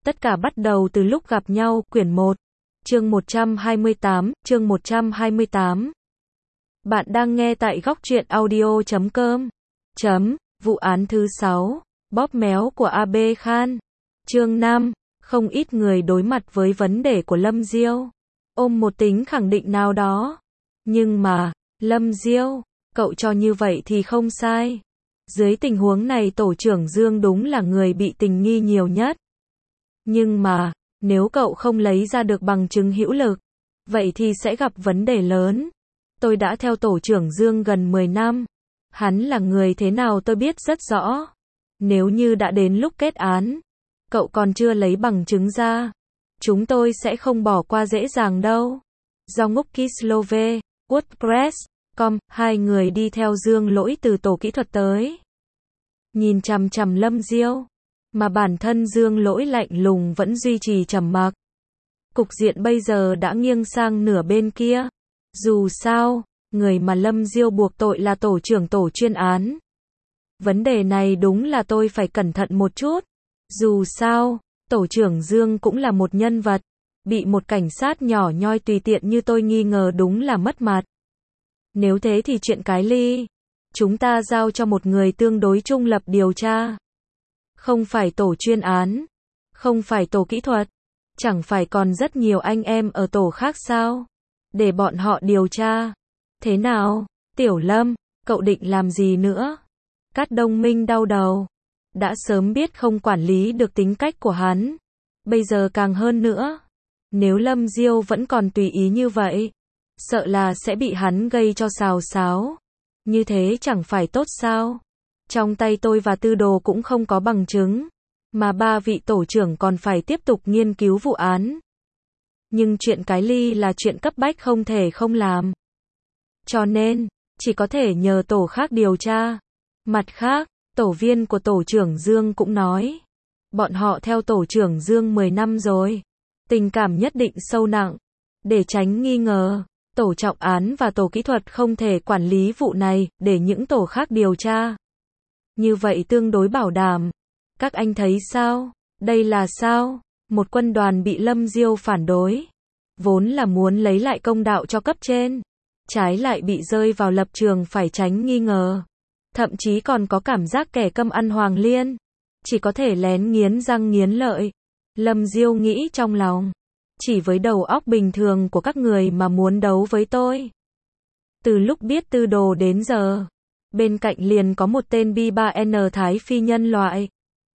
Tất cả bắt đầu từ lúc gặp nhau, quyển 1, chương 128, chương 128. Bạn đang nghe tại góc truyện audio.com. Vụ án thứ 6, bóp méo của AB Khan. Chương 5, không ít người đối mặt với vấn đề của Lâm Diêu, ôm một tính khẳng định nào đó. Nhưng mà, Lâm Diêu, cậu cho như vậy thì không sai. Dưới tình huống này tổ trưởng Dương đúng là người bị tình nghi nhiều nhất. Nhưng mà, nếu cậu không lấy ra được bằng chứng hữu lực, vậy thì sẽ gặp vấn đề lớn. Tôi đã theo tổ trưởng Dương gần 10 năm. Hắn là người thế nào tôi biết rất rõ. Nếu như đã đến lúc kết án, cậu còn chưa lấy bằng chứng ra, chúng tôi sẽ không bỏ qua dễ dàng đâu. Do Ngúc Kislove, WordPress.com, hai người đi theo Dương Lỗi từ tổ kỹ thuật tới. Nhìn chằm chằm Lâm Diêu, mà bản thân Dương Lỗi lạnh lùng vẫn duy trì trầm mặc. Cục diện bây giờ đã nghiêng sang nửa bên kia. Dù sao, người mà Lâm Diêu buộc tội là tổ trưởng tổ chuyên án. Vấn đề này đúng là tôi phải cẩn thận một chút. Dù sao, tổ trưởng Dương cũng là một nhân vật, bị một cảnh sát nhỏ nhoi tùy tiện như tôi nghi ngờ đúng là mất mặt. Nếu thế thì chuyện cái ly, chúng ta giao cho một người tương đối trung lập điều tra. Không phải tổ chuyên án, không phải tổ kỹ thuật, chẳng phải còn rất nhiều anh em ở tổ khác sao? Để bọn họ điều tra. Thế nào, Tiểu Lâm, cậu định làm gì nữa? Cát Đông Minh đau đầu. Đã sớm biết không quản lý được tính cách của hắn. Bây giờ càng hơn nữa. Nếu Lâm Diêu vẫn còn tùy ý như vậy, sợ là sẽ bị hắn gây cho xào xáo. Như thế chẳng phải tốt sao? Trong tay tôi và Tư Đồ cũng không có bằng chứng, mà ba vị tổ trưởng còn phải tiếp tục nghiên cứu vụ án. Nhưng chuyện cái ly là chuyện cấp bách không thể không làm. Cho nên, chỉ có thể nhờ tổ khác điều tra. Mặt khác, tổ viên của tổ trưởng Dương cũng nói, bọn họ theo tổ trưởng Dương 10 năm rồi. Tình cảm nhất định sâu nặng. Để tránh nghi ngờ, tổ trọng án và tổ kỹ thuật không thể quản lý vụ này, để những tổ khác điều tra. Như vậy tương đối bảo đảm. Các anh thấy sao? Đây là sao? Một quân đoàn bị Lâm Diêu phản đối. Vốn là muốn lấy lại công đạo cho cấp trên. Trái lại bị rơi vào lập trường phải tránh nghi ngờ. Thậm chí còn có cảm giác kẻ câm ăn hoàng liên. Chỉ có thể lén nghiến răng nghiến lợi. Lâm Diêu nghĩ trong lòng. Chỉ với đầu óc bình thường của các người mà muốn đấu với tôi. Từ lúc biết Tư Đồ đến giờ, bên cạnh liền có một tên B3N Thái phi nhân loại.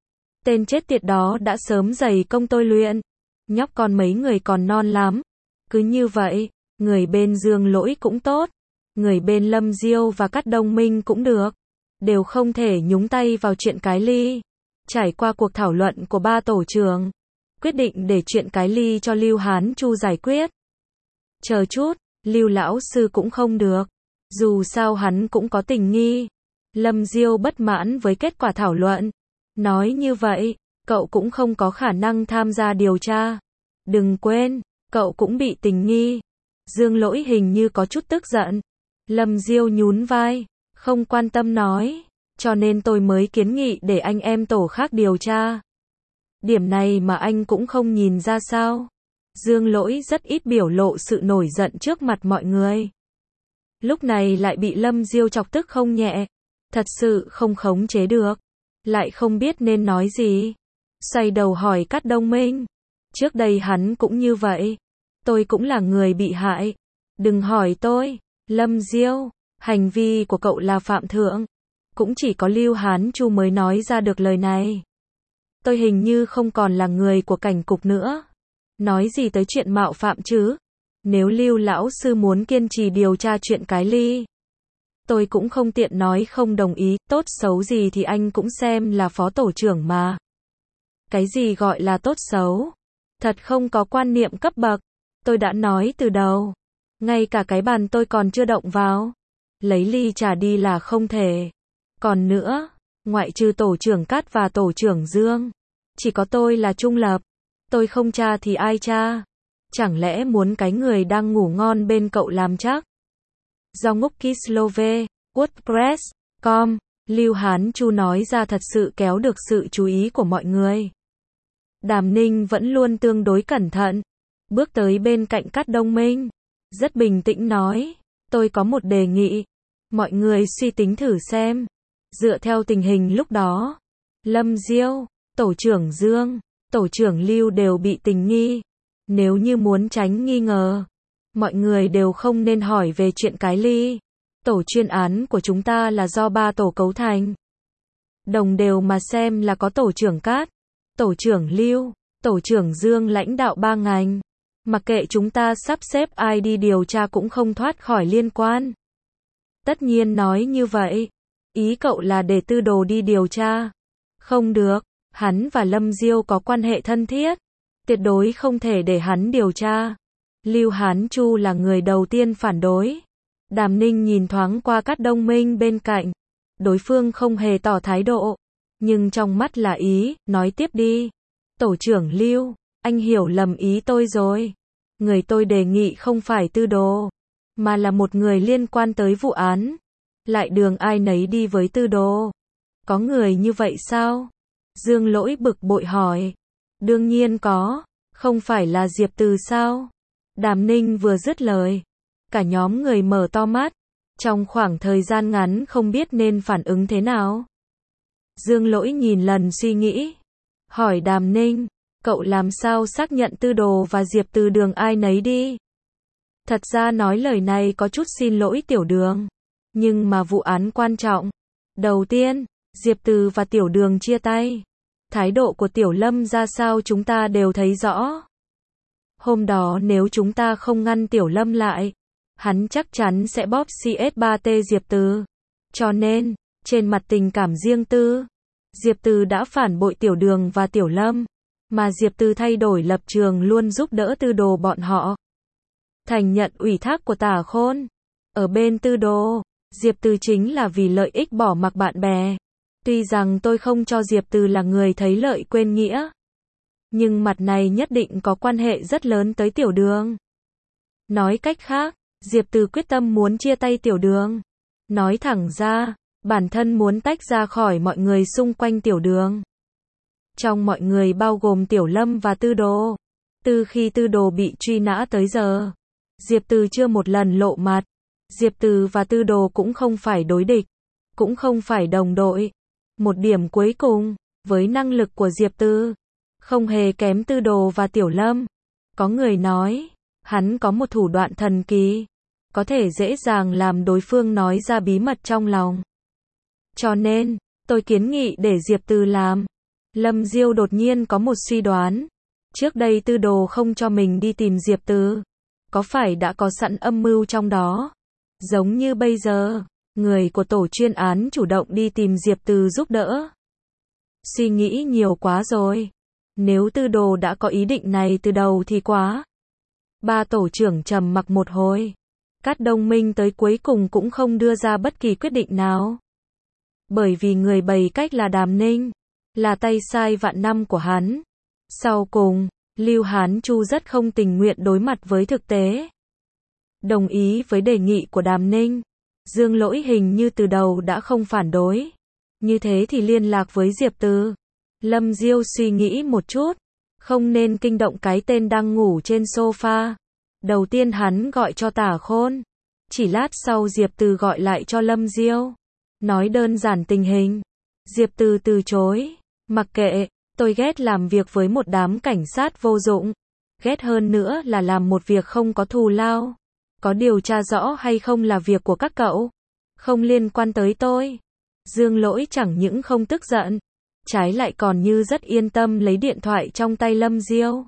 Tên chết tiệt đó đã sớm dày công tôi luyện. Nhóc con mấy người còn non lắm. Cứ như vậy, người bên Dương Lỗi cũng tốt. Người bên Lâm Diêu và Cát Đông Minh cũng được. Đều không thể nhúng tay vào chuyện cái ly. Trải qua cuộc thảo luận của ba tổ trưởng, quyết định để chuyện cái ly cho Lưu Hán Chu giải quyết. Chờ chút, Lưu lão sư cũng không được. Dù sao hắn cũng có tình nghi. Lâm Diêu bất mãn với kết quả thảo luận. Nói như vậy, cậu cũng không có khả năng tham gia điều tra. Đừng quên, cậu cũng bị tình nghi. Dương Lỗi hình như có chút tức giận. Lâm Diêu nhún vai, không quan tâm nói. Cho nên tôi mới kiến nghị để anh em tổ khác điều tra. Điểm này mà anh cũng không nhìn ra sao? Dương Lỗi rất ít biểu lộ sự nổi giận trước mặt mọi người. Lúc này lại bị Lâm Diêu chọc tức không nhẹ. Thật sự không khống chế được. Lại không biết nên nói gì. Xoay đầu hỏi Cát Đông Minh. Trước đây hắn cũng như vậy. Tôi cũng là người bị hại. Đừng hỏi tôi. Lâm Diêu, hành vi của cậu là phạm thượng. Cũng chỉ có Lưu Hán Chu mới nói ra được lời này. Tôi hình như không còn là người của cảnh cục nữa. Nói gì tới chuyện mạo phạm chứ? Nếu Lưu lão sư muốn kiên trì điều tra chuyện cái ly, tôi cũng không tiện nói không đồng ý. Tốt xấu gì thì anh cũng xem là phó tổ trưởng mà. Cái gì gọi là tốt xấu? Thật không có quan niệm cấp bậc. Tôi đã nói từ đầu. Ngay cả cái bàn tôi còn chưa động vào. Lấy ly trà đi là không thể. Còn nữa, ngoại trừ tổ trưởng Cát và tổ trưởng Dương, chỉ có tôi là trung lập. Tôi không tra thì ai tra? Chẳng lẽ muốn cái người đang ngủ ngon bên cậu làm chắc? Do Ngúc Kislove, WordPress.com, Lưu Hán Chu nói ra thật sự kéo được sự chú ý của mọi người. Đàm Ninh vẫn luôn tương đối cẩn thận, bước tới bên cạnh Cát Đông Minh, rất bình tĩnh nói, tôi có một đề nghị, mọi người suy tính thử xem, dựa theo tình hình lúc đó, Lâm Diêu, tổ trưởng Dương, tổ trưởng Lưu đều bị tình nghi, nếu như muốn tránh nghi ngờ, mọi người đều không nên hỏi về chuyện cái ly. Tổ chuyên án của chúng ta là do 3 tổ cấu thành. Đồng đều mà xem là có tổ trưởng Cát, tổ trưởng Lưu, tổ trưởng Dương lãnh đạo 3 ngành. Mặc kệ chúng ta sắp xếp ai đi điều tra cũng không thoát khỏi liên quan. Tất nhiên nói như vậy. Ý cậu là để Tư Đồ đi điều tra. Không được, hắn và Lâm Diêu có quan hệ thân thiết. Tuyệt đối không thể để hắn điều tra. Lưu Hán Chu là người đầu tiên phản đối. Đàm Ninh nhìn thoáng qua Cát Đông Minh bên cạnh. Đối phương không hề tỏ thái độ. Nhưng trong mắt là ý, nói tiếp đi. Tổ trưởng Lưu, anh hiểu lầm ý tôi rồi. Người tôi đề nghị không phải Tư Đồ, mà là một người liên quan tới vụ án. Lại đường ai nấy đi với Tư Đồ. Có người như vậy sao? Dương Lỗi bực bội hỏi. Đương nhiên có, không phải là Diệp Từ sao? Đàm Ninh vừa dứt lời. Cả nhóm người mở to mắt. Trong khoảng thời gian ngắn không biết nên phản ứng thế nào. Dương Lỗi nhìn lần suy nghĩ. Hỏi Đàm Ninh, cậu làm sao xác nhận Tư Đồ và Diệp Từ đường ai nấy đi? Thật ra nói lời này có chút xin lỗi Tiểu Đường. Nhưng mà vụ án quan trọng. Đầu tiên, Diệp Từ và Tiểu Đường chia tay. Thái độ của Tiểu Lâm ra sao chúng ta đều thấy rõ. Hôm đó nếu chúng ta không ngăn Tiểu Lâm lại, hắn chắc chắn sẽ bóp CS3T Diệp Từ. Cho nên, trên mặt tình cảm riêng tư, Diệp Từ đã phản bội Tiểu Đường và Tiểu Lâm, mà Diệp Từ thay đổi lập trường luôn giúp đỡ Tư Đồ bọn họ. Thành nhận ủy thác của Tả Khôn. Ở bên Tư Đồ, Diệp Từ chính là vì lợi ích bỏ mặc bạn bè. Tuy rằng tôi không cho Diệp Từ là người thấy lợi quên nghĩa, nhưng mặt này nhất định có quan hệ rất lớn tới Tiểu Đường. Nói cách khác, Diệp Từ quyết tâm muốn chia tay Tiểu Đường. Nói thẳng ra, bản thân muốn tách ra khỏi mọi người xung quanh Tiểu Đường. Trong mọi người bao gồm Tiểu Lâm và Tư Đồ. Từ khi Tư Đồ bị truy nã tới giờ, Diệp Từ chưa một lần lộ mặt. Diệp Từ và Tư Đồ cũng không phải đối địch, cũng không phải đồng đội. Một điểm cuối cùng, với năng lực của Diệp Từ, không hề kém Tư Đồ và Tiểu Lâm. Có người nói, hắn có một thủ đoạn thần kỳ, có thể dễ dàng làm đối phương nói ra bí mật trong lòng. Cho nên, tôi kiến nghị để Diệp Từ làm. Lâm Diêu đột nhiên có một suy đoán. Trước đây Tư Đồ không cho mình đi tìm Diệp Từ, có phải đã có sẵn âm mưu trong đó? Giống như bây giờ, người của tổ chuyên án chủ động đi tìm Diệp Từ giúp đỡ. Suy nghĩ nhiều quá rồi. Nếu Tư Đồ đã có ý định này từ đầu thì quá. 3 tổ trưởng trầm mặc một hồi. Cát Đông Minh tới cuối cùng cũng không đưa ra bất kỳ quyết định nào. Bởi vì người bày cách là Đàm Ninh, là tay sai vạn năm của hắn. Sau cùng, Lưu Hán Chu rất không tình nguyện đối mặt với thực tế. Đồng ý với đề nghị của Đàm Ninh. Dương Lỗi hình như từ đầu đã không phản đối. Như thế thì liên lạc với Diệp Từ. Lâm Diêu suy nghĩ một chút. Không nên kinh động cái tên đang ngủ trên sofa. Đầu tiên hắn gọi cho Tả Khôn. Chỉ lát sau Diệp Từ gọi lại cho Lâm Diêu. Nói đơn giản tình hình. Diệp Từ từ chối. Mặc kệ, tôi ghét làm việc với một đám cảnh sát vô dụng. Ghét hơn nữa là làm một việc không có thù lao. Có điều tra rõ hay không là việc của các cậu. Không liên quan tới tôi. Dương Lỗi chẳng những không tức giận, trái lại còn như rất yên tâm lấy điện thoại trong tay Lâm Diêu.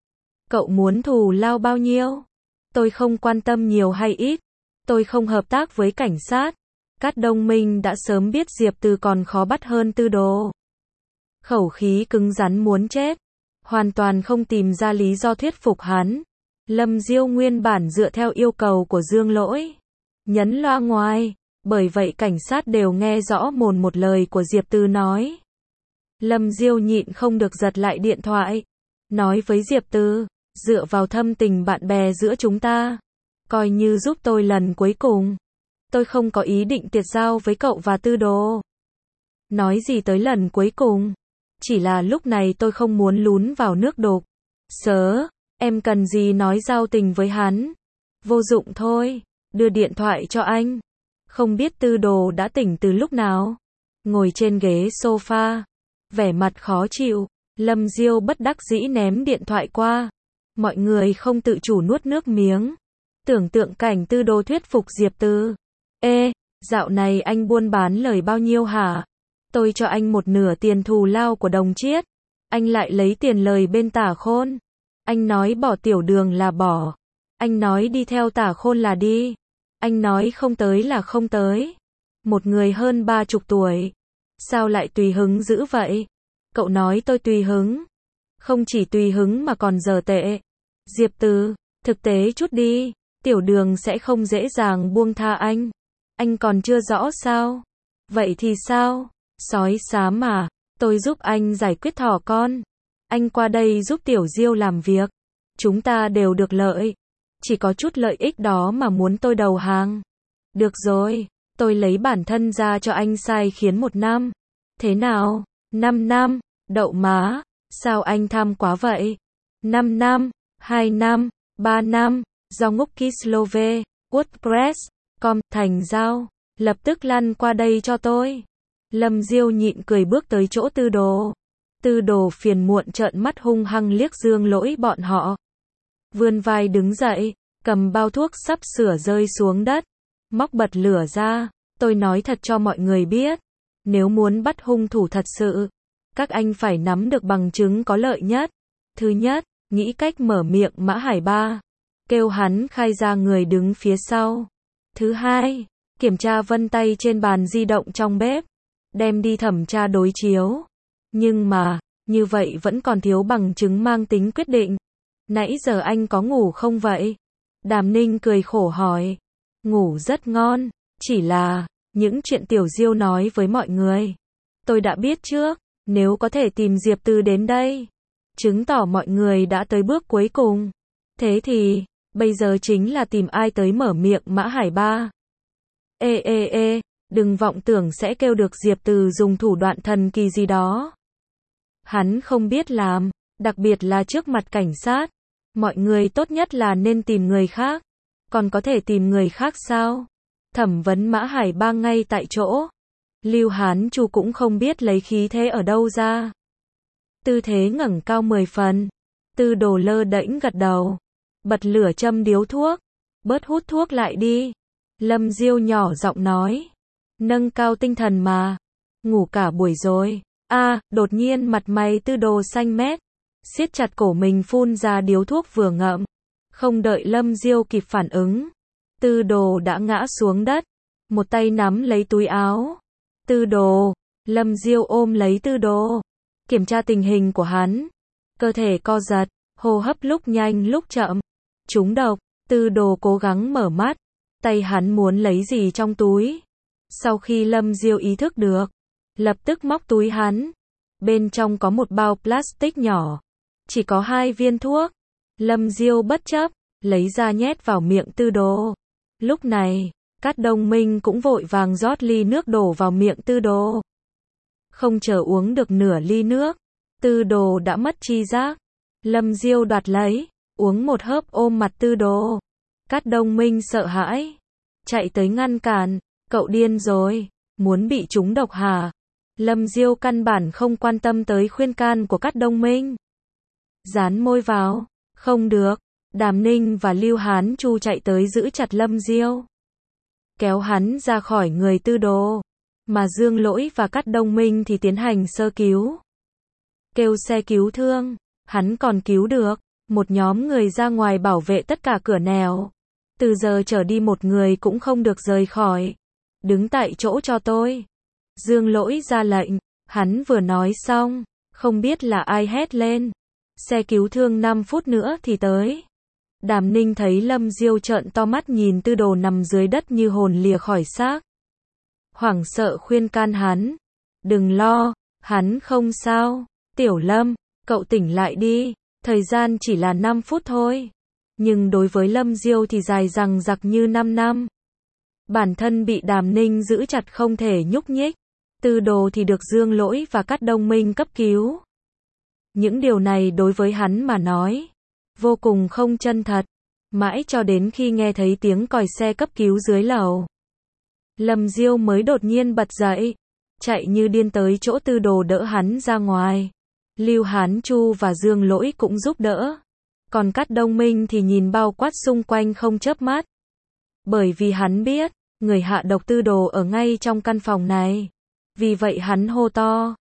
Cậu muốn thù lao bao nhiêu? Tôi không quan tâm nhiều hay ít. Tôi không hợp tác với cảnh sát. Cát Đông Minh đã sớm biết Diệp Từ còn khó bắt hơn Tư Đồ. Khẩu khí cứng rắn muốn chết. Hoàn toàn không tìm ra lý do thuyết phục hắn. Lâm Diêu nguyên bản dựa theo yêu cầu của Dương Lỗi. Nhấn loa ngoài. Bởi vậy cảnh sát đều nghe rõ mồn một lời của Diệp Từ nói. Lâm Diêu nhịn không được giật lại điện thoại. Nói với Diệp Từ, dựa vào thâm tình bạn bè giữa chúng ta. Coi như giúp tôi lần cuối cùng. Tôi không có ý định tiệt giao với cậu và Tư Đồ. Nói gì tới lần cuối cùng. chỉ là lúc này tôi không muốn lún vào nước đục. Sớ, em cần gì nói giao tình với hắn? Vô dụng thôi, đưa điện thoại cho anh. Không biết Tư Đồ đã tỉnh từ lúc nào. Ngồi trên ghế sofa, vẻ mặt khó chịu, Lâm Diêu bất đắc dĩ ném điện thoại qua. Mọi người không tự chủ nuốt nước miếng. Tưởng tượng cảnh Tư Đồ thuyết phục Diệp Từ. Ê, dạo này anh buôn bán lời bao nhiêu hả? Tôi cho anh một nửa tiền thù lao của Đồng Chiết. Anh lại lấy tiền lời bên Tả Khôn. Anh nói bỏ Tiểu Đường là bỏ. Anh nói đi theo Tả Khôn là đi. Anh nói không tới là không tới. Một người hơn 30 tuổi. Sao lại tùy hứng dữ vậy? Cậu nói tôi tùy hứng. Không chỉ tùy hứng mà còn dở tệ. Diệp Từ, thực tế chút đi. Tiểu Đường sẽ không dễ dàng buông tha anh. Anh còn chưa rõ sao? Vậy thì sao? Sói xám mà. Tôi giúp anh giải quyết thỏ con. Anh qua đây giúp Tiểu Diêu làm việc. Chúng ta đều được lợi. Chỉ có chút lợi ích đó mà muốn tôi đầu hàng. Được rồi, tôi lấy bản thân ra cho anh sai khiến 1 năm. Thế nào? 5 năm? Đậu má, sao anh tham quá vậy? 5 năm, 2 năm, 3 năm, do ngốc Kislove, WordPress.com, thành giao. Lập tức lăn qua đây cho tôi. Lâm Diêu nhịn cười bước tới chỗ Tư Đồ. Tư Đồ phiền muộn trợn mắt hung hăng liếc Dương Lỗi bọn họ. Vươn vai đứng dậy, cầm bao thuốc sắp sửa rơi xuống đất. Móc bật lửa ra. Tôi nói thật cho mọi người biết. Nếu muốn bắt hung thủ thật sự, các anh phải nắm được bằng chứng có lợi nhất. Thứ nhất, nghĩ cách mở miệng Mã Hải Ba. Kêu hắn khai ra người đứng phía sau. Thứ hai, kiểm tra vân tay trên bàn di động trong bếp. Đem đi thẩm tra đối chiếu. Nhưng mà, như vậy vẫn còn thiếu bằng chứng mang tính quyết định. Nãy giờ anh có ngủ không vậy? Đàm Ninh cười khổ hỏi. Ngủ rất ngon, chỉ là, những chuyện Tiểu Diêu nói với mọi người. Tôi đã biết trước, nếu có thể tìm Diệp Từ đến đây. Chứng tỏ mọi người đã tới bước cuối cùng. Thế thì, bây giờ chính là tìm ai tới mở miệng Mã Hải Ba. Ê, đừng vọng tưởng sẽ kêu được Diệp Từ dùng thủ đoạn thần kỳ gì đó. Hắn không biết làm, đặc biệt là trước mặt cảnh sát. Mọi người tốt nhất là nên tìm người khác. Còn có thể tìm người khác sao? Thẩm vấn Mã Hải Ba ngay tại chỗ. Lưu Hán Chu cũng không biết lấy khí thế ở đâu ra. Tư thế ngẩng cao 10 phần. Tư Đồ lơ đễnh gật đầu. Bật lửa châm điếu thuốc. Bớt hút thuốc lại đi. Lâm Diêu nhỏ giọng nói. Nâng cao tinh thần mà. Ngủ cả buổi rồi. Đột nhiên mặt mày Tư Đồ xanh mét. Siết chặt cổ mình phun ra điếu thuốc vừa ngậm. Không đợi Lâm Diêu kịp phản ứng. Tư Đồ đã ngã xuống đất. Một tay nắm lấy túi áo. Tư Đồ. Lâm Diêu ôm lấy Tư Đồ. Kiểm tra tình hình của hắn. Cơ thể co giật. Hô hấp lúc nhanh lúc chậm. Trúng độc. Tư Đồ cố gắng mở mắt. Tay hắn muốn lấy gì trong túi. Sau khi Lâm Diêu ý thức được. Lập tức móc túi hắn. Bên trong có một bao plastic nhỏ. Chỉ có 2 viên thuốc. Lâm Diêu bất chấp. Lấy ra nhét vào miệng Tư Đồ. Lúc này, Cát Đông Minh cũng vội vàng rót ly nước đổ vào miệng Tư Đồ. Không chờ uống được nửa ly nước. Tư Đồ đã mất tri giác. Lâm Diêu đoạt lấy. Uống một hớp ôm mặt Tư Đồ. Cát Đông Minh sợ hãi. Chạy tới ngăn cản. Cậu điên rồi. Muốn bị trúng độc hả? Lâm Diêu căn bản không quan tâm tới khuyên can của Cát Đông Minh. Dán môi vào. Không được. Đàm Ninh và Lưu Hán Chu chạy tới giữ chặt Lâm Diêu. Kéo hắn ra khỏi người Tư Đồ. Mà Dương Lỗi và Cát Đông Minh thì tiến hành sơ cứu. Kêu xe cứu thương. Hắn còn cứu được. Một nhóm người ra ngoài bảo vệ tất cả cửa nẻo. Từ giờ trở đi một người cũng không được rời khỏi. Đứng tại chỗ cho tôi. Dương Lỗi ra lệnh. Hắn vừa nói xong. Không biết là ai hét lên. Xe cứu thương 5 phút nữa thì tới. Đàm Ninh thấy Lâm Diêu trợn to mắt nhìn Tư Đồ nằm dưới đất như hồn lìa khỏi xác. Hoảng sợ khuyên can hắn. Đừng lo, hắn không sao. Tiểu Lâm, cậu tỉnh lại đi. Thời gian chỉ là 5 phút thôi. Nhưng đối với Lâm Diêu thì dài dằng dặc như 5 năm. Bản thân bị Đàm Ninh giữ chặt không thể nhúc nhích. Tư Đồ thì được Dương Lỗi và Cát Đông Minh cấp cứu. Những điều này đối với hắn mà nói, vô cùng không chân thật. Mãi cho đến khi nghe thấy tiếng còi xe cấp cứu dưới lầu, Lâm Diêu mới đột nhiên bật dậy, chạy như điên tới chỗ Tư Đồ đỡ hắn ra ngoài. Lưu Hán Chu và Dương Lỗi cũng giúp đỡ. Còn Cát Đông Minh thì nhìn bao quát xung quanh không chớp mắt. Bởi vì hắn biết, người hạ độc Tư Đồ ở ngay trong căn phòng này. Vì vậy hắn hô to.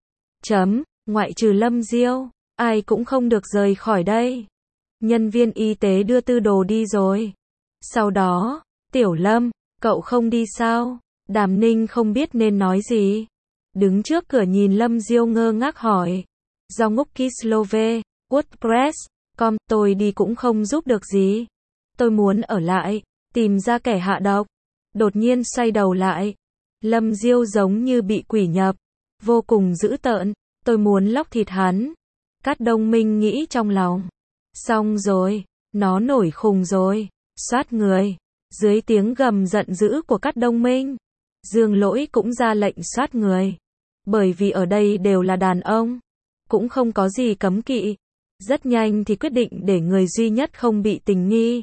Ngoại trừ Lâm Diêu, ai cũng không được rời khỏi đây. Nhân viên y tế đưa Tư Đồ đi rồi. Sau đó, Tiểu Lâm, cậu không đi sao? Đàm Ninh không biết nên nói gì. Đứng trước cửa nhìn Lâm Diêu ngơ ngác hỏi. Do ngốc Kislove, WordPress.com, tôi đi cũng không giúp được gì. Tôi muốn ở lại, tìm ra kẻ hạ độc. Đột nhiên xoay đầu lại. Lâm Diêu giống như bị quỷ nhập. Vô cùng dữ tợn. Tôi muốn lóc thịt hắn. Cát Đông Minh nghĩ trong lòng. Xong rồi, nó nổi khùng rồi. Soát người. Dưới tiếng gầm giận dữ của Cát Đông Minh, Dương Lỗi cũng ra lệnh soát người. Bởi vì ở đây đều là đàn ông, cũng không có gì cấm kỵ. Rất nhanh thì quyết định để người duy nhất không bị tình nghi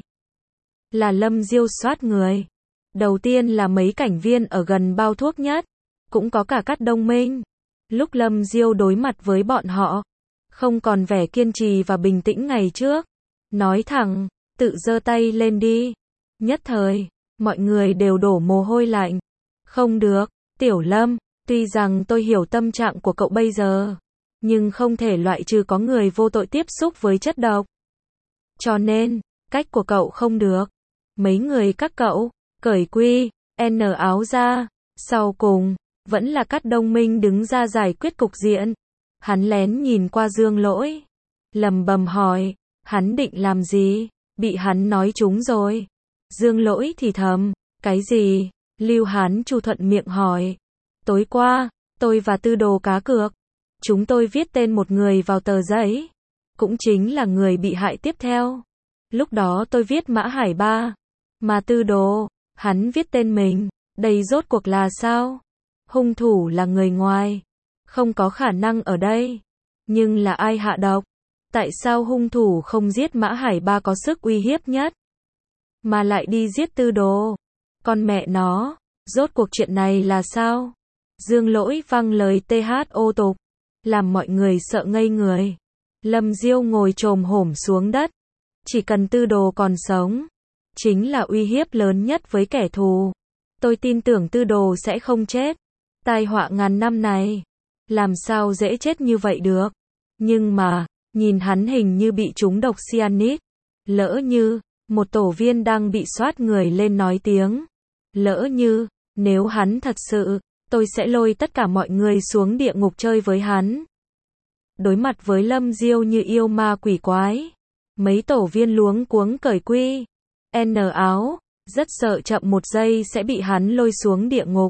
là Lâm Diêu soát người. Đầu tiên là mấy cảnh viên ở gần bao thuốc nhất, cũng có cả Cát Đông Minh. Lúc Lâm Diêu đối mặt với bọn họ, không còn vẻ kiên trì và bình tĩnh ngày trước. Nói thẳng, tự giơ tay lên đi. Nhất thời, mọi người đều đổ mồ hôi lạnh. Không được, Tiểu Lâm, tuy rằng tôi hiểu tâm trạng của cậu bây giờ, nhưng không thể loại trừ có người vô tội tiếp xúc với chất độc. Cho nên, cách của cậu không được. Mấy người các cậu, cởi quy, N áo ra. Sau cùng, vẫn là Cát Đông Minh đứng ra giải quyết cục diện. Hắn lén nhìn qua Dương Lỗi, lầm bầm hỏi, hắn định làm gì? Bị hắn nói trúng rồi. Dương Lỗi thì thầm, cái gì? Lưu Hán Chu thuận miệng hỏi. Tối qua, tôi và Tư Đồ cá cược. Chúng tôi viết tên một người vào tờ giấy. Cũng chính là người bị hại tiếp theo. Lúc đó tôi viết Mã Hải Ba. Mà Tư Đồ, hắn viết tên mình. Đây rốt cuộc là sao? Hung thủ là người ngoài. Không có khả năng ở đây. Nhưng là ai hạ độc? Tại sao hung thủ không giết Mã Hải Ba có sức uy hiếp nhất, mà lại đi giết Tư Đồ? Con mẹ nó, rốt cuộc chuyện này là sao? Dương Lỗi văng lời THO tục, làm mọi người sợ ngây người. Lâm Diêu ngồi chồm hổm xuống đất. Chỉ cần Tư Đồ còn sống, chính là uy hiếp lớn nhất với kẻ thù. Tôi tin tưởng Tư Đồ sẽ không chết. Tai họa ngàn năm này, làm sao dễ chết như vậy được? Nhưng mà, nhìn hắn hình như bị trúng độc cyanide. Lỡ như, một tổ viên đang bị soát người lên nói tiếng. Lỡ như, nếu hắn thật sự, tôi sẽ lôi tất cả mọi người xuống địa ngục chơi với hắn. Đối mặt với Lâm Diêu như yêu ma quỷ quái, mấy tổ viên luống cuống cởi quy, N áo, rất sợ chậm một giây sẽ bị hắn lôi xuống địa ngục.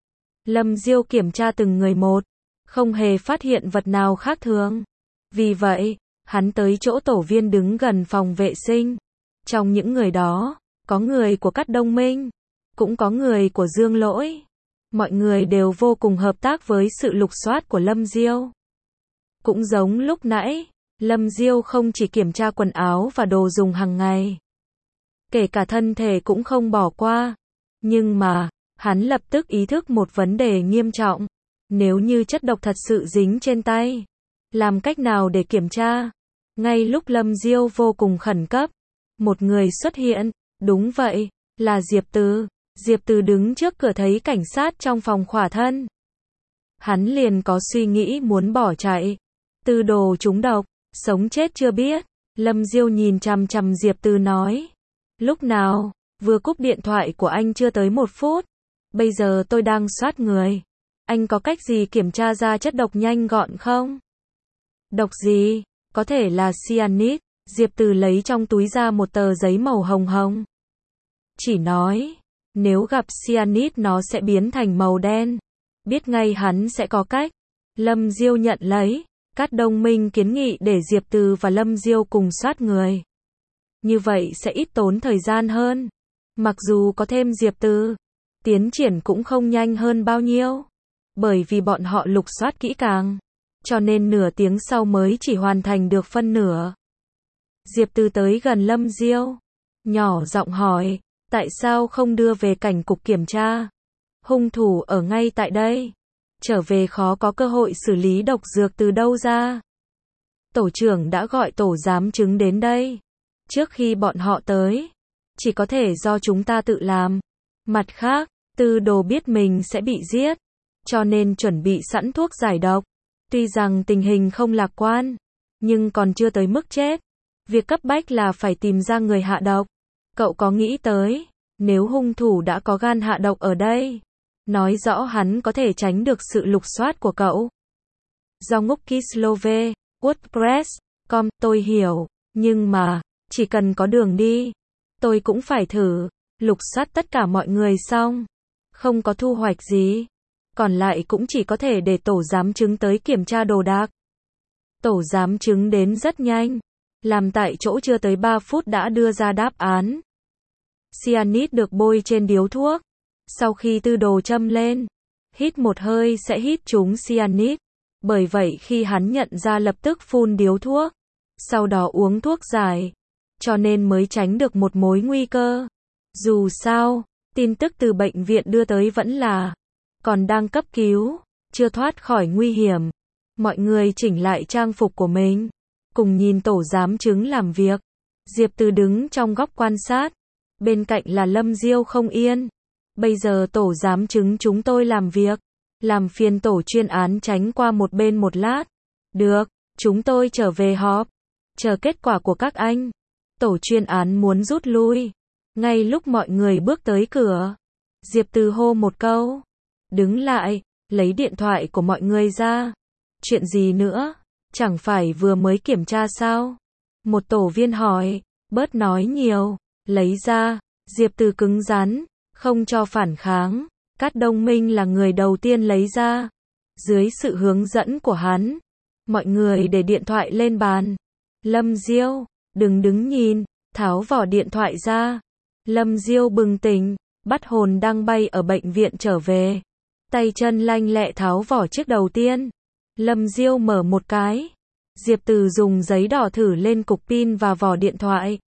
Lâm Diêu kiểm tra từng người một, không hề phát hiện vật nào khác thường. Vì vậy, hắn tới chỗ tổ viên đứng gần phòng vệ sinh. Trong những người đó, có người của Cát Đông Minh, cũng có người của Dương Lỗi. Mọi người đều vô cùng hợp tác với sự lục soát của Lâm Diêu. Cũng giống lúc nãy, Lâm Diêu không chỉ kiểm tra quần áo và đồ dùng hàng ngày, kể cả thân thể cũng không bỏ qua. Nhưng mà, hắn lập tức ý thức một vấn đề nghiêm trọng. Nếu như chất độc thật sự dính trên tay, làm cách nào để kiểm tra? Ngay lúc Lâm Diêu vô cùng khẩn cấp, một người xuất hiện. Đúng vậy, là Diệp Từ. Diệp Từ đứng trước cửa thấy cảnh sát trong phòng khỏa thân. Hắn liền có suy nghĩ muốn bỏ chạy. Tư Đồ trúng độc, sống chết chưa biết. Lâm Diêu nhìn chằm chằm Diệp Từ nói. Lúc nào? Vừa cúp điện thoại của anh chưa tới 1 phút. Bây giờ tôi đang soát người. Anh có cách gì kiểm tra ra chất độc nhanh gọn không? Độc gì? Có thể là cyanide. Diệp Từ lấy trong túi ra một tờ giấy màu hồng hồng. Chỉ nói, nếu gặp cyanide nó sẽ biến thành màu đen. Biết ngay hắn sẽ có cách. Lâm Diêu nhận lấy. Cát Đông Minh kiến nghị để Diệp Từ và Lâm Diêu cùng soát người. Như vậy sẽ ít tốn thời gian hơn. Mặc dù có thêm Diệp Từ, tiến triển cũng không nhanh hơn bao nhiêu. bởi vì bọn họ lục soát kỹ càng, cho nên nửa tiếng sau mới chỉ hoàn thành được phân nửa. Diệp Từ tới gần Lâm Diêu, nhỏ giọng hỏi, tại sao không đưa về cảnh cục kiểm tra? Hung thủ ở ngay tại đây, trở về khó có cơ hội xử lý độc dược từ đâu ra. Tổ trưởng đã gọi tổ giám chứng đến đây. Trước khi bọn họ tới, chỉ có thể do chúng ta tự làm. Mặt khác, Tư Đồ biết mình sẽ bị giết, cho nên chuẩn bị sẵn thuốc giải độc. Tuy rằng tình hình không lạc quan, nhưng còn chưa tới mức chết. Việc cấp bách là phải tìm ra người hạ độc. Cậu có nghĩ tới, nếu hung thủ đã có gan hạ độc ở đây, nói rõ hắn có thể tránh được sự lục soát của cậu. Do ngốc Kislove, WordPress.com, tôi hiểu, nhưng mà, chỉ cần có đường đi, tôi cũng phải thử, lục soát tất cả mọi người xong, không có thu hoạch gì, còn lại cũng chỉ có thể để tổ giám chứng tới kiểm tra đồ đạc. Tổ giám chứng đến rất nhanh, làm tại chỗ chưa tới 3 phút đã đưa ra đáp án. Cyanide được bôi trên điếu thuốc, sau khi Tư Đồ châm lên, hít một hơi sẽ hít trúng cyanide, bởi vậy khi hắn nhận ra lập tức phun điếu thuốc, sau đó uống thuốc giải, cho nên mới tránh được một mối nguy cơ. Dù sao, tin tức từ bệnh viện đưa tới vẫn là còn đang cấp cứu, chưa thoát khỏi nguy hiểm. Mọi người chỉnh lại trang phục của mình, cùng nhìn tổ giám chứng làm việc. Diệp Từ đứng trong góc quan sát, bên cạnh là Lâm Diêu không yên. Bây giờ tổ giám chứng chúng tôi làm việc, làm phiền tổ chuyên án tránh qua một bên một lát. Được, chúng tôi trở về họp, chờ kết quả của các anh. Tổ chuyên án muốn rút lui. Ngay lúc mọi người bước tới cửa, Diệp Từ hô một câu, đứng lại, lấy điện thoại của mọi người ra. Chuyện gì nữa? Chẳng phải vừa mới kiểm tra sao? Một tổ viên hỏi, bớt nói nhiều, lấy ra. Diệp Từ cứng rắn, không cho phản kháng. Cát Đông Minh là người đầu tiên lấy ra. Dưới sự hướng dẫn của hắn, mọi người để điện thoại lên bàn. Lâm Diêu, đừng đứng nhìn, tháo vỏ điện thoại ra. Lâm Diêu bừng tỉnh, bắt hồn đang bay ở bệnh viện trở về. Tay chân lanh lẹ tháo vỏ chiếc đầu tiên. Lâm Diêu mở một cái. Diệp Từ dùng giấy đỏ thử lên cục pin và vỏ điện thoại.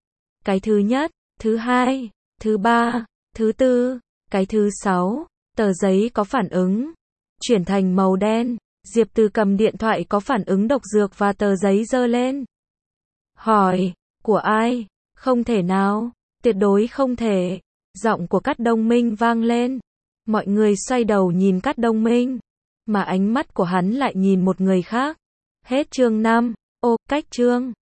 Cái thứ nhất, thứ hai, thứ ba, thứ tư, cái thứ 6, tờ giấy có phản ứng, chuyển thành màu đen. Diệp Từ cầm điện thoại có phản ứng độc dược và tờ giấy giơ lên. Hỏi, của ai? Không thể nào, tuyệt đối không thể. Giọng của Cát Đông Minh vang lên. Mọi người xoay đầu nhìn Cát Đông Minh, mà ánh mắt của hắn lại nhìn một người khác. Hết chương 5. Ô, cách chương